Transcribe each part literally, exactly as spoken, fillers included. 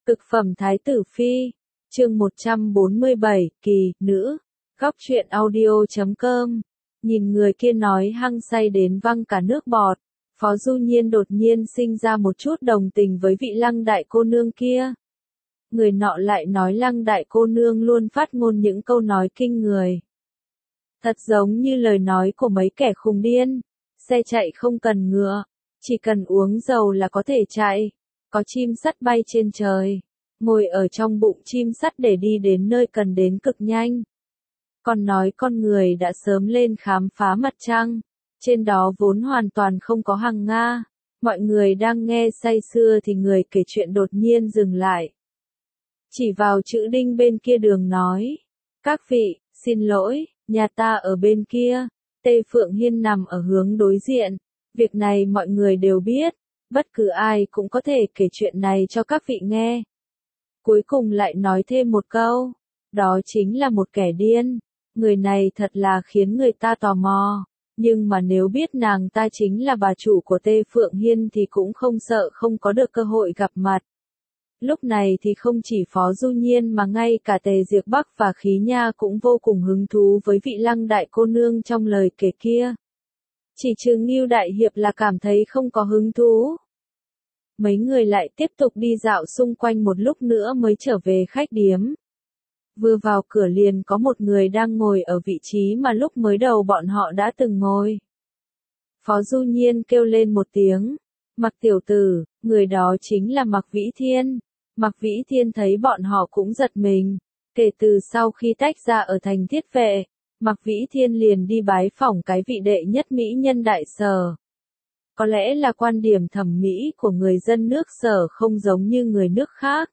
Cực phẩm Thái tử Phi, chương một trăm bốn mươi bảy, kỳ, nữ, góc truyện audio.com, nhìn người kia nói hăng say đến văng cả nước bọt, Phó Du Nhiên đột nhiên sinh ra một chút đồng tình với vị Lăng đại cô nương kia. Người nọ lại nói Lăng đại cô nương luôn phát ngôn những câu nói kinh người. Thật giống như lời nói của mấy kẻ khùng điên, xe chạy không cần ngựa, chỉ cần uống dầu là có thể chạy. Có chim sắt bay trên trời, ngồi ở trong bụng chim sắt để đi đến nơi cần đến cực nhanh. Còn nói con người đã sớm lên khám phá mặt trăng, trên đó vốn hoàn toàn không có hàng Nga. Mọi người đang nghe say sưa thì người kể chuyện đột nhiên dừng lại. Chỉ vào chữ đinh bên kia đường nói, các vị, xin lỗi, nhà ta ở bên kia, Tây Phượng Hiên nằm ở hướng đối diện, việc này mọi người đều biết. Bất cứ ai cũng có thể kể chuyện này cho các vị nghe. Cuối cùng lại nói thêm một câu, đó chính là một kẻ điên. Người này thật là khiến người ta tò mò, nhưng mà nếu biết nàng ta chính là bà chủ của Tây Phượng Hiên thì cũng không sợ không có được cơ hội gặp mặt. Lúc này thì không chỉ Phó Du Nhiên mà ngay cả Tề Diệp Bắc và Khí Nha cũng vô cùng hứng thú với vị Lăng đại cô nương trong lời kể kia. Chỉ trừ Ngưu đại hiệp là cảm thấy không có hứng thú. Mấy người lại tiếp tục đi dạo xung quanh một lúc nữa mới trở về khách điếm. Vừa vào cửa liền có một người đang ngồi ở vị trí mà lúc mới đầu bọn họ đã từng ngồi. Phó Du Nhiên kêu lên một tiếng, Mạc tiểu tử, người đó chính là Mạc Vĩ Thiên. Mạc Vĩ Thiên thấy bọn họ cũng giật mình, kể từ sau khi tách ra ở thành Thiết Vệ, Mạc Vĩ Thiên liền đi bái phỏng cái vị đệ nhất mỹ nhân Đại Sở. Có lẽ là quan điểm thẩm mỹ của người dân nước Sở không giống như người nước khác.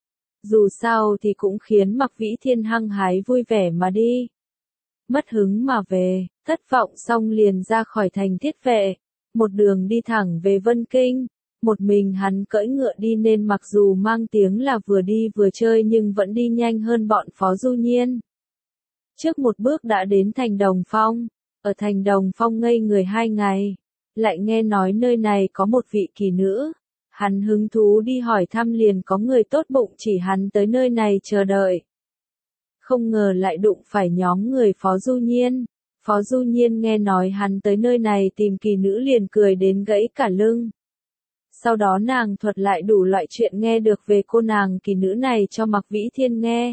Dù sao thì cũng khiến Mạc Vĩ Thiên hăng hái vui vẻ mà đi. Mất hứng mà về, thất vọng xong liền ra khỏi thành Thiết Vệ, một đường đi thẳng về Vân Kinh. Một mình hắn cưỡi ngựa đi nên mặc dù mang tiếng là vừa đi vừa chơi nhưng vẫn đi nhanh hơn bọn Phó Du Nhiên. Trước một bước đã đến thành Đồng Phong, ở thành Đồng Phong ngây người hai ngày. Lại nghe nói nơi này có một vị kỳ nữ, hắn hứng thú đi hỏi thăm liền có người tốt bụng chỉ hắn tới nơi này chờ đợi. Không ngờ lại đụng phải nhóm người Phó Du Nhiên, Phó Du Nhiên nghe nói hắn tới nơi này tìm kỳ nữ liền cười đến gãy cả lưng. Sau đó nàng thuật lại đủ loại chuyện nghe được về cô nàng kỳ nữ này cho Mạc Vĩ Thiên nghe.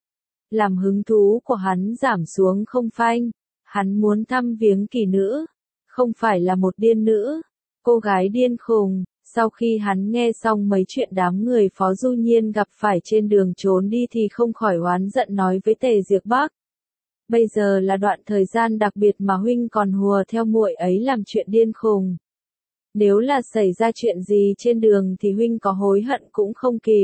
Làm hứng thú của hắn giảm xuống không phanh, hắn muốn thăm viếng kỳ nữ. Không phải là một điên nữ, cô gái điên khùng. Sau khi hắn nghe xong mấy chuyện đám người Phó Du Nhiên gặp phải trên đường trốn đi thì không khỏi oán giận nói với Tề Diệp Bắc. Bây giờ là đoạn thời gian đặc biệt mà huynh còn hùa theo muội ấy làm chuyện điên khùng. Nếu là xảy ra chuyện gì trên đường thì huynh có hối hận cũng không kịp.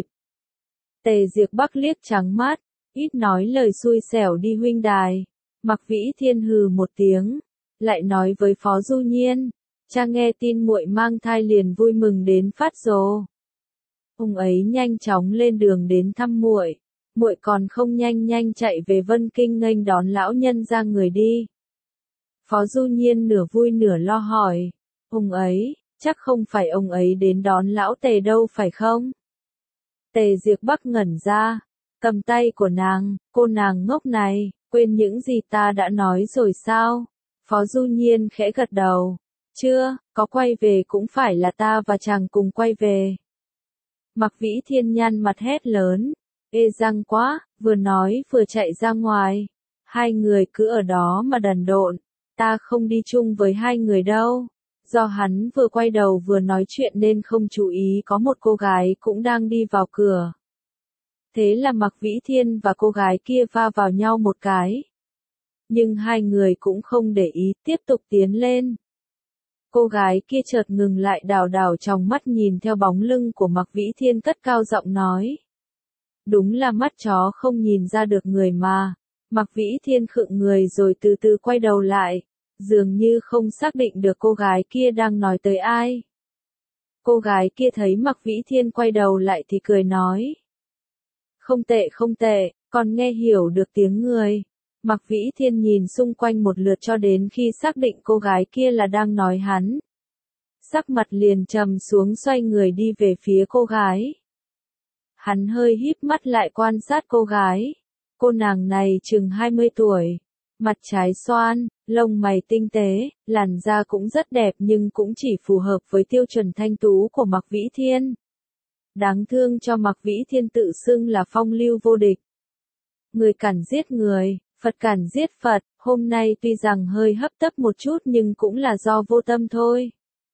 Tề Diệp Bắc liếc trắng mắt, ít nói lời xui xẻo đi huynh đài. Mạc Vĩ Thiên hừ một tiếng, lại nói với Phó Du Nhiên, cha nghe tin muội mang thai liền vui mừng đến phát rồ. Ông ấy nhanh chóng lên đường đến thăm muội, muội còn không nhanh nhanh chạy về Vân Kinh nghênh đón lão nhân ra người đi. Phó Du Nhiên nửa vui nửa lo hỏi, ông ấy, chắc không phải ông ấy đến đón lão Tề đâu phải không? Tề Diệp Bắc ngẩn ra, cầm tay của nàng, cô nàng ngốc này, quên những gì ta đã nói rồi sao? Phó Du Nhiên khẽ gật đầu, chưa, có quay về cũng phải là ta và chàng cùng quay về. Mạc Vĩ Thiên nhăn mặt hét lớn, ê răng quá, vừa nói vừa chạy ra ngoài. Hai người cứ ở đó mà đần độn, ta không đi chung với hai người đâu. Do hắn vừa quay đầu vừa nói chuyện nên không chú ý có một cô gái cũng đang đi vào cửa. Thế là Mạc Vĩ Thiên và cô gái kia va vào nhau một cái. Nhưng hai người cũng không để ý, tiếp tục tiến lên. Cô gái kia chợt ngừng lại đảo đảo trong mắt nhìn theo bóng lưng của Mạc Vĩ Thiên cất cao giọng nói. Đúng là mắt chó không nhìn ra được người mà. Mạc Vĩ Thiên khựng người rồi từ từ quay đầu lại, dường như không xác định được cô gái kia đang nói tới ai. Cô gái kia thấy Mạc Vĩ Thiên quay đầu lại thì cười nói. Không tệ không tệ, còn nghe hiểu được tiếng người. Mạc Vĩ Thiên nhìn xung quanh một lượt cho đến khi xác định cô gái kia là đang nói hắn. Sắc mặt liền trầm xuống xoay người đi về phía cô gái. Hắn hơi híp mắt lại quan sát cô gái. Cô nàng này chừng hai mươi tuổi. Mặt trái xoan, lông mày tinh tế, làn da cũng rất đẹp nhưng cũng chỉ phù hợp với tiêu chuẩn thanh tú của Mạc Vĩ Thiên. Đáng thương cho Mạc Vĩ Thiên tự xưng là phong lưu vô địch. Người cản giết người, Phật cản giết Phật, hôm nay tuy rằng hơi hấp tấp một chút nhưng cũng là do vô tâm thôi.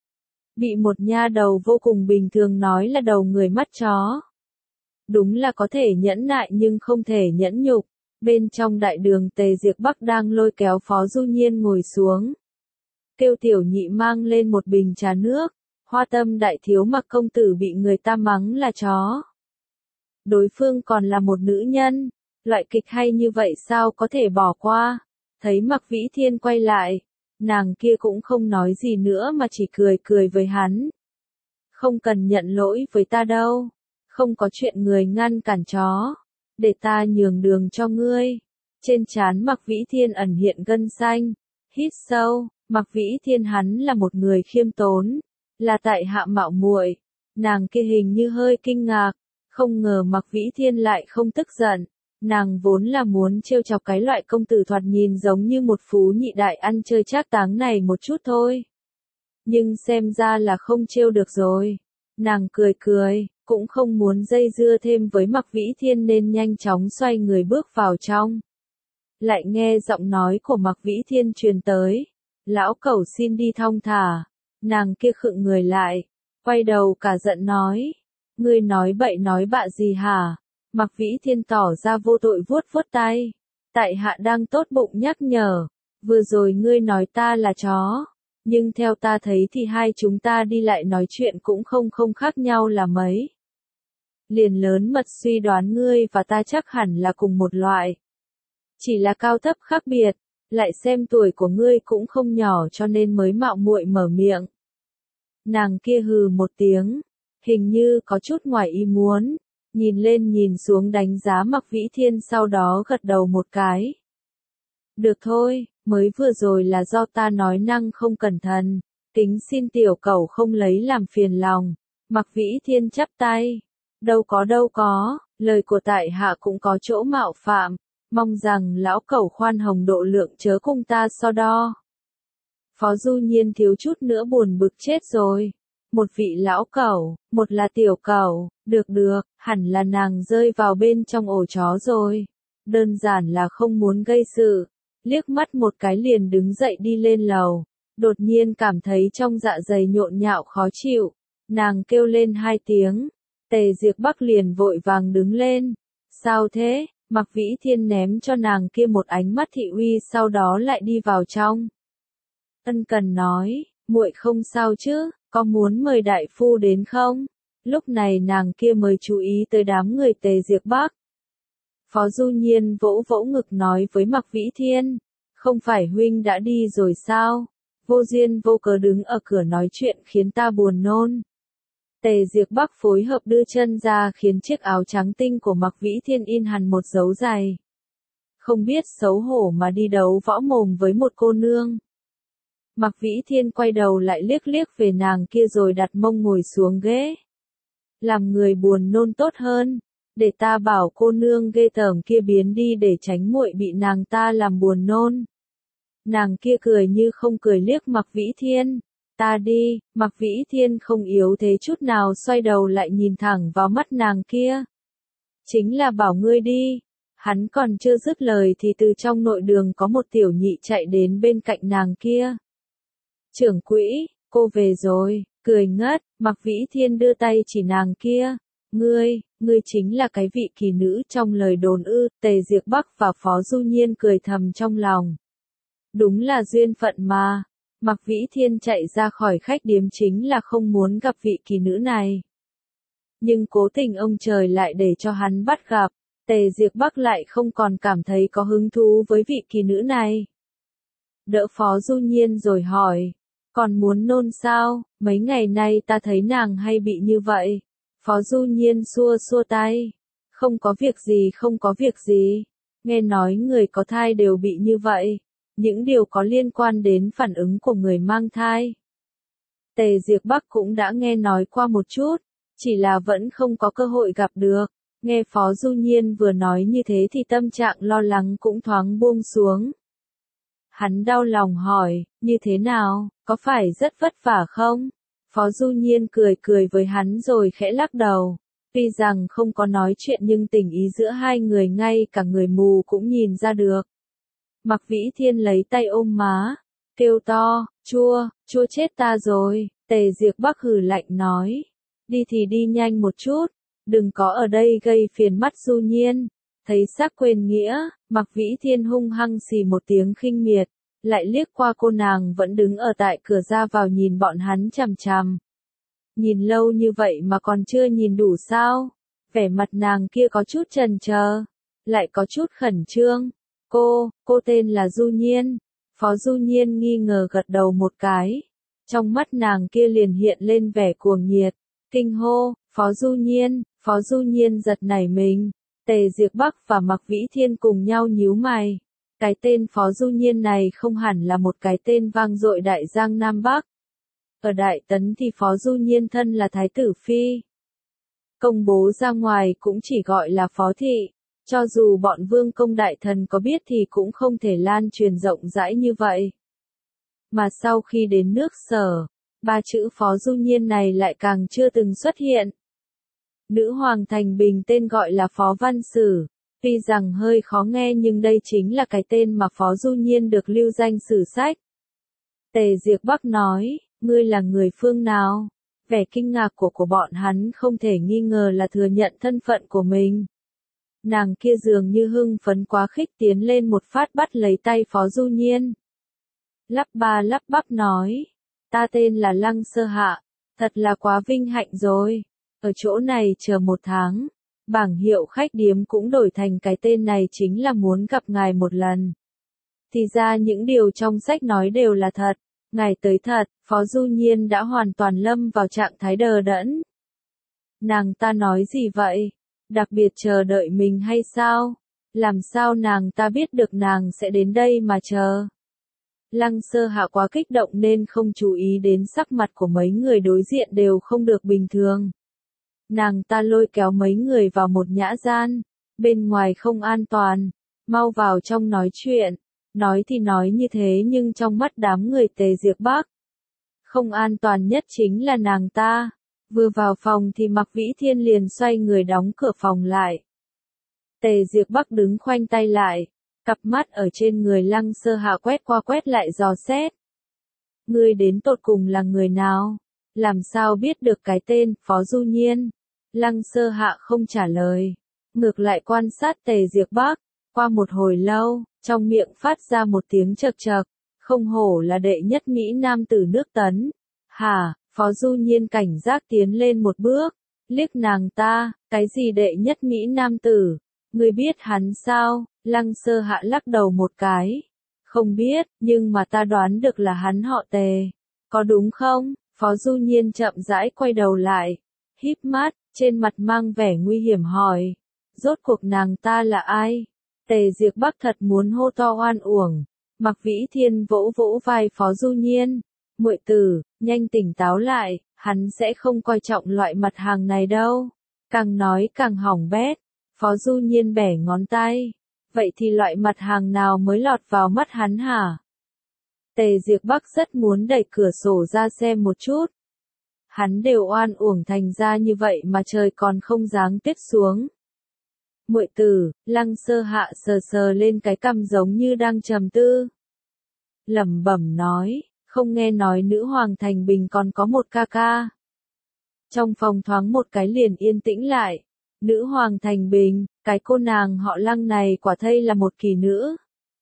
Bị một nha đầu vô cùng bình thường nói là đầu người mắt chó. Đúng là có thể nhẫn nại nhưng không thể nhẫn nhục. Bên trong đại đường Tề Diệp Bắc đang lôi kéo Phó Du Nhiên ngồi xuống. Kêu tiểu nhị mang lên một bình trà nước. Hoa Tâm đại thiếu Mặc công tử bị người ta mắng là chó. Đối phương còn là một nữ nhân. Loại kịch hay như vậy sao có thể bỏ qua. Thấy Mạc Vĩ Thiên quay lại. Nàng kia cũng không nói gì nữa mà chỉ cười cười với hắn. Không cần nhận lỗi với ta đâu. Không có chuyện người ngăn cản chó. Để ta nhường đường cho ngươi. Trên trán Mạc Vĩ Thiên ẩn hiện gân xanh. Hít sâu, Mạc Vĩ Thiên hắn là một người khiêm tốn. Là tại hạ mạo muội. Nàng kia hình như hơi kinh ngạc. Không ngờ Mạc Vĩ Thiên lại không tức giận. Nàng vốn là muốn trêu chọc cái loại công tử thoạt nhìn giống như một phú nhị đại ăn chơi trác táng này một chút thôi. Nhưng xem ra là không trêu được rồi. Nàng cười cười, cũng không muốn dây dưa thêm với Mạc Vĩ Thiên nên nhanh chóng xoay người bước vào trong. Lại nghe giọng nói của Mạc Vĩ Thiên truyền tới. Lão cẩu xin đi thong thả. Nàng kia khựng người lại, quay đầu cả giận nói. Ngươi nói bậy nói bạ gì hả? Mạc Vĩ Thiên tỏ ra vô tội vuốt vuốt tay. Tại hạ đang tốt bụng nhắc nhở. Vừa rồi ngươi nói ta là chó. Nhưng theo ta thấy thì hai chúng ta đi lại nói chuyện cũng không không khác nhau là mấy. Liền lớn mật suy đoán ngươi và ta chắc hẳn là cùng một loại. Chỉ là cao thấp khác biệt. Lại xem tuổi của ngươi cũng không nhỏ cho nên mới mạo muội mở miệng. Nàng kia hừ một tiếng. Hình như có chút ngoài ý muốn. Nhìn lên nhìn xuống đánh giá Mạc Vĩ Thiên sau đó gật đầu một cái. Được thôi, mới vừa rồi là do ta nói năng không cẩn thận. Kính xin tiểu cẩu không lấy làm phiền lòng. Mạc Vĩ Thiên chắp tay. Đâu có đâu có, lời của tại hạ cũng có chỗ mạo phạm. Mong rằng lão cẩu khoan hồng độ lượng chớ cùng ta so đo. Phó Du Nhiên thiếu chút nữa buồn bực chết rồi. Một vị lão cẩu, một là tiểu cẩu, được được, hẳn là nàng rơi vào bên trong ổ chó rồi. Đơn giản là không muốn gây sự. Liếc mắt một cái liền đứng dậy đi lên lầu. Đột nhiên cảm thấy trong dạ dày nhộn nhạo khó chịu. Nàng kêu lên hai tiếng. Tề Diệp Bắc liền vội vàng đứng lên. Sao thế? Mạc Vĩ Thiên ném cho nàng kia một ánh mắt thị uy sau đó lại đi vào trong. Ân cần nói, muội không sao chứ, có muốn mời đại phu đến không? Lúc này nàng kia mới chú ý tới đám người Tề Diệp Bắc. Phó Du Nhiên vỗ vỗ ngực nói với Mạc Vĩ Thiên, không phải huynh đã đi rồi sao? Vô duyên vô cớ đứng ở cửa nói chuyện khiến ta buồn nôn. Tề Diệp Bắc phối hợp đưa chân ra khiến chiếc áo trắng tinh của Mạc Vĩ Thiên in hẳn một dấu dày. Không biết xấu hổ mà đi đấu võ mồm với một cô nương. Mạc Vĩ Thiên quay đầu lại liếc liếc về nàng kia rồi đặt mông ngồi xuống ghế. Làm người buồn nôn tốt hơn. Để ta bảo cô nương ghê tởm kia biến đi để tránh muội bị nàng ta làm buồn nôn. Nàng kia cười như không cười liếc Mạc Vĩ Thiên. Ta đi, Mạc Vĩ Thiên không yếu thế chút nào xoay đầu lại nhìn thẳng vào mắt nàng kia. Chính là bảo ngươi đi. Hắn còn chưa dứt lời thì từ trong nội đường có một tiểu nhị chạy đến bên cạnh nàng kia. Trưởng quỹ, cô về rồi, cười ngất, Mạc Vĩ Thiên đưa tay chỉ nàng kia. Ngươi, ngươi chính là cái vị kỳ nữ trong lời đồn ư, Tề Diệp Bắc và Phó Du Nhiên cười thầm trong lòng. Đúng là duyên phận mà. Mạc Vĩ Thiên chạy ra khỏi khách điếm chính là không muốn gặp vị kỳ nữ này. Nhưng cố tình ông trời lại để cho hắn bắt gặp, Tề Diệp Bắc lại không còn cảm thấy có hứng thú với vị kỳ nữ này. Đỡ Phó Du Nhiên rồi hỏi, còn muốn nôn sao, mấy ngày nay ta thấy nàng hay bị như vậy. Phó Du Nhiên xua xua tay, không có việc gì không có việc gì, nghe nói người có thai đều bị như vậy. Những điều có liên quan đến phản ứng của người mang thai. Tề Diệp Bắc cũng đã nghe nói qua một chút, chỉ là vẫn không có cơ hội gặp được. Nghe Phó Du Nhiên vừa nói như thế thì tâm trạng lo lắng cũng thoáng buông xuống. Hắn đau lòng hỏi, như thế nào, có phải rất vất vả không? Phó Du Nhiên cười cười với hắn rồi khẽ lắc đầu. Tuy rằng không có nói chuyện nhưng tình ý giữa hai người ngay cả người mù cũng nhìn ra được. Mạc Vĩ Thiên lấy tay ôm má, kêu to, chua, chua chết ta rồi. Tề Diệp Bắc hừ lạnh nói, đi thì đi nhanh một chút, đừng có ở đây gây phiền mắt Du Nhiên. Thấy xác quên nghĩa, Mạc Vĩ Thiên hung hăng xì một tiếng khinh miệt, lại liếc qua cô nàng vẫn đứng ở tại cửa ra vào nhìn bọn hắn chằm chằm. Nhìn lâu như vậy mà còn chưa nhìn đủ sao? Vẻ mặt nàng kia có chút chần chờ, lại có chút khẩn trương. Cô, cô tên là Du Nhiên. Phó Du Nhiên nghi ngờ gật đầu một cái. Trong mắt nàng kia liền hiện lên vẻ cuồng nhiệt, kinh hô, Phó Du Nhiên, Phó Du Nhiên giật nảy mình. Tề Diệp Bắc và Mạc Vĩ Thiên cùng nhau nhíu mày. Cái tên Phó Du Nhiên này không hẳn là một cái tên vang dội đại giang Nam Bắc. Ở Đại Tấn thì Phó Du Nhiên thân là Thái tử Phi. Công bố ra ngoài cũng chỉ gọi là Phó Thị. Cho dù bọn vương công đại thần có biết thì cũng không thể lan truyền rộng rãi như vậy. Mà sau khi đến nước Sở, ba chữ Phó Du Nhiên này lại càng chưa từng xuất hiện. Nữ hoàng Thành Bình tên gọi là Phó Văn Sử. Tuy rằng hơi khó nghe nhưng đây chính là cái tên mà Phó Du Nhiên được lưu danh sử sách. Tề Diệp Bắc nói, ngươi là người phương nào? Vẻ kinh ngạc của của bọn hắn không thể nghi ngờ là thừa nhận thân phận của mình. Nàng kia dường như hưng phấn quá khích tiến lên một phát bắt lấy tay Phó Du Nhiên. Lắp ba lắp bắp nói, ta tên là Lăng Sơ Hạ, thật là quá vinh hạnh rồi. Ở chỗ này chờ một tháng, bảng hiệu khách điếm cũng đổi thành cái tên này chính là muốn gặp ngài một lần. Thì ra những điều trong sách nói đều là thật, ngài tới thật. Phó Du Nhiên đã hoàn toàn lâm vào trạng thái đờ đẫn. Nàng ta nói gì vậy? Đặc biệt chờ đợi mình hay sao? Làm sao nàng ta biết được nàng sẽ đến đây mà chờ? Lăng Sơ Hạ quá kích động nên không chú ý đến sắc mặt của mấy người đối diện đều không được bình thường. Nàng ta lôi kéo mấy người vào một nhã gian, bên ngoài không an toàn, mau vào trong nói chuyện. Nói thì nói như thế nhưng trong mắt đám người Tề Diệp Bắc, không an toàn nhất chính là nàng ta. Vừa vào phòng thì Mạc Vĩ Thiên liền xoay người đóng cửa phòng lại. Tề Diệp Bắc đứng khoanh tay lại, cặp mắt ở trên người Lăng Sơ Hạ quét qua quét lại dò xét. Ngươi đến tột cùng là người nào? Làm sao biết được cái tên Phó Du Nhiên? Lăng Sơ Hạ không trả lời, ngược lại quan sát Tề Diệp Bắc. Qua một hồi lâu, trong miệng phát ra một tiếng chậc chậc. Không hổ là đệ nhất Mỹ Nam tử nước Tấn. Hả? Phó Du Nhiên cảnh giác tiến lên một bước, liếc nàng ta, cái gì đệ nhất Mỹ Nam tử? Ngươi biết hắn sao? Lăng Sơ Hạ lắc đầu một cái. Không biết, nhưng mà ta đoán được là hắn họ Tề. Có đúng không? Phó Du Nhiên chậm rãi quay đầu lại, híp mắt, trên mặt mang vẻ nguy hiểm hỏi. Rốt cuộc nàng ta là ai? Tề Diệp Bắc thật muốn hô to oan uổng. Mạc Vĩ Thiên vỗ vỗ vai Phó Du Nhiên. Muội tử, nhanh tỉnh táo lại, hắn sẽ không coi trọng loại mặt hàng này đâu. Càng nói càng hỏng bét. Phó Du Nhiên bẻ ngón tay. Vậy thì loại mặt hàng nào mới lọt vào mắt hắn hả? Tề Diệp Bắc rất muốn đẩy cửa sổ ra xem một chút. Hắn đều oan uổng thành ra như vậy mà trời còn không giáng tuyết xuống. Muội tử, Lăng Sơ Hạ sờ sờ lên cái cằm giống như đang trầm tư. Lẩm bẩm nói, không nghe nói nữ hoàng Thành Bình còn có một ca ca. Trong phòng thoáng một cái liền yên tĩnh lại. Nữ hoàng Thành Bình, cái cô nàng họ Lăng này quả thây là một kỳ nữ.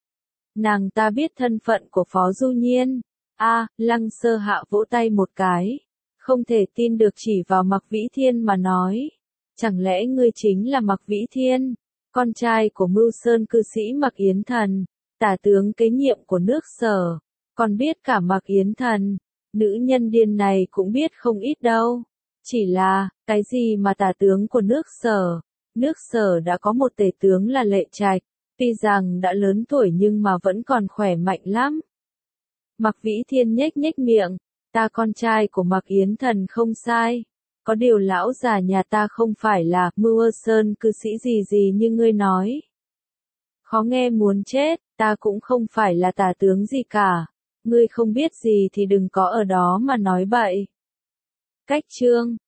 Nàng ta biết thân phận của Phó Du Nhiên. A, à, Lăng Sơ Hạ vỗ tay một cái. Không thể tin được chỉ vào Mạc Vĩ Thiên mà nói. Chẳng lẽ ngươi chính là Mạc Vĩ Thiên, con trai của Mưu Sơn cư sĩ Mạc Yến Thần, tả tướng kế nhiệm của nước Sở, còn biết cả Mạc Yến Thần, nữ nhân điên này cũng biết không ít đâu. Chỉ là, cái gì mà tả tướng của nước Sở, nước Sở đã có một tể tướng là Lệ Trạch, tuy rằng đã lớn tuổi nhưng mà vẫn còn khỏe mạnh lắm. Mạc Vĩ Thiên nhếch nhếch miệng, ta con trai của Mạc Yến Thần không sai. có điều lão già nhà ta không phải là Mưu Sơn cư sĩ gì gì như ngươi nói. Khó nghe muốn chết, ta cũng không phải là tả tướng gì cả. Ngươi không biết gì thì đừng có ở đó mà nói bậy. Cách chương